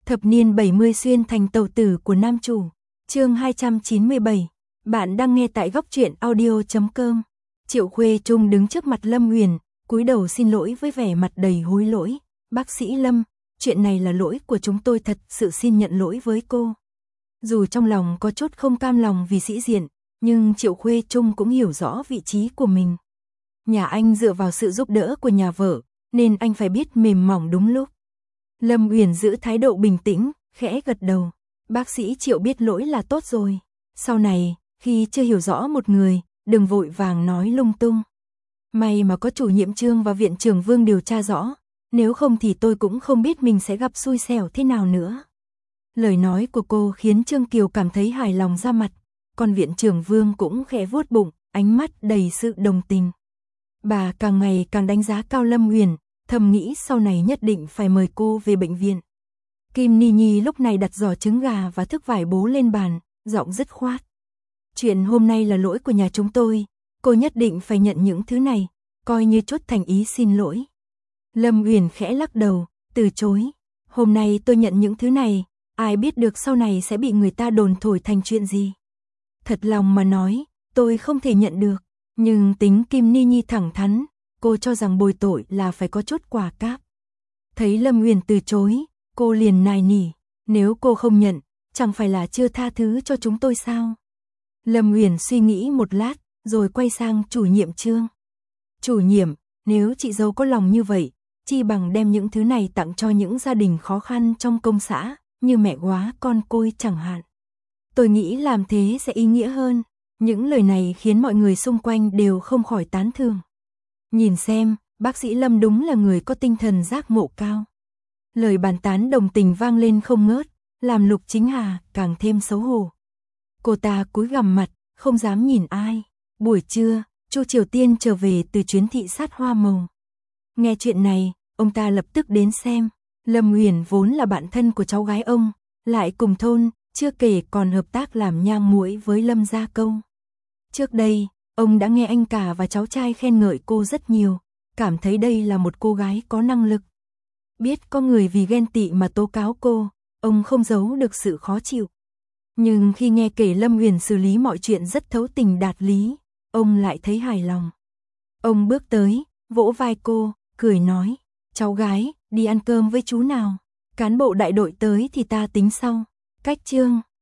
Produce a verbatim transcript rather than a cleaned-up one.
Thập niên bảy mươi xuyên thành tàu tử của nam chủ. Chương hai trăm chín mươi bảy. Bạn đang nghe tại góc truyện audio chấm com. Triệu Khuê Trung đứng trước mặt Lâm Huyền, cúi đầu xin lỗi với vẻ mặt đầy hối lỗi. Bác sĩ Lâm, chuyện này là lỗi của chúng tôi, thật sự xin nhận lỗi với cô. Dù trong lòng có chút không cam lòng vì sĩ diện, nhưng Triệu Khuê Trung cũng hiểu rõ vị trí của mình. Nhà anh dựa vào sự giúp đỡ của nhà vợ, nên anh phải biết mềm mỏng đúng lúc. Lâm Huyền giữ thái độ bình tĩnh, khẽ gật đầu. Bác sĩ Triệu biết lỗi là tốt rồi. Sau này, khi chưa hiểu rõ một người, đừng vội vàng nói lung tung. May mà có chủ nhiệm Trương và viện trưởng Vương điều tra rõ, nếu không thì tôi cũng không biết mình sẽ gặp xui xẻo thế nào nữa. Lời nói của cô khiến Trương Kiều cảm thấy hài lòng ra mặt, còn viện trưởng Vương cũng khẽ vuốt bụng, ánh mắt đầy sự đồng tình. Bà càng ngày càng đánh giá cao Lâm Huyền, thầm nghĩ sau này nhất định phải mời cô về bệnh viện. Kim Ni Nhi lúc này đặt giò trứng gà và thức vải bố lên bàn, giọng dứt khoát. Chuyện hôm nay là lỗi của nhà chúng tôi, cô nhất định phải nhận những thứ này, coi như chút thành ý xin lỗi. Lâm Huyền khẽ lắc đầu, từ chối. Hôm nay tôi nhận những thứ này, ai biết được sau này sẽ bị người ta đồn thổi thành chuyện gì. Thật lòng mà nói, tôi không thể nhận được, nhưng tính Kim Ni Nhi thẳng thắn, cô cho rằng bồi tội là phải có chút quả cáp. Thấy Lâm Huyền từ chối, cô liền nài nỉ, nếu cô không nhận, chẳng phải là chưa tha thứ cho chúng tôi sao? Lâm Huyền suy nghĩ một lát, rồi quay sang chủ nhiệm Trương. Chủ nhiệm, nếu chị dâu có lòng như vậy, chi bằng đem những thứ này tặng cho những gia đình khó khăn trong công xã, như mẹ góa con côi chẳng hạn. Tôi nghĩ làm thế sẽ ý nghĩa hơn. Những lời này khiến mọi người xung quanh đều không khỏi tán thưởng. Nhìn xem, bác sĩ Lâm đúng là người có tinh thần giác ngộ cao. Lời bàn tán đồng tình vang lên không ngớt, làm Lục Chính Hà càng thêm xấu hổ. Cô ta cúi gằm mặt, không dám nhìn ai. Buổi trưa, Chu Triều Tiên trở về từ chuyến thị sát hoa màu. Nghe chuyện này, ông ta lập tức đến xem. Lâm Huyền vốn là bạn thân của cháu gái ông, lại cùng thôn, chưa kể còn hợp tác làm nhang muỗi với Lâm Gia Câu. Trước đây, ông đã nghe anh cả và cháu trai khen ngợi cô rất nhiều, cảm thấy đây là một cô gái có năng lực. Biết có người vì ghen tị mà tố cáo cô, ông không giấu được sự khó chịu. Nhưng khi nghe kể Lâm Huyền xử lý mọi chuyện rất thấu tình đạt lý, ông lại thấy hài lòng. Ông bước tới, vỗ vai cô, cười nói, cháu gái, đi ăn cơm với chú nào. Cán bộ đại đội tới thì ta tính sau. Cách Trương,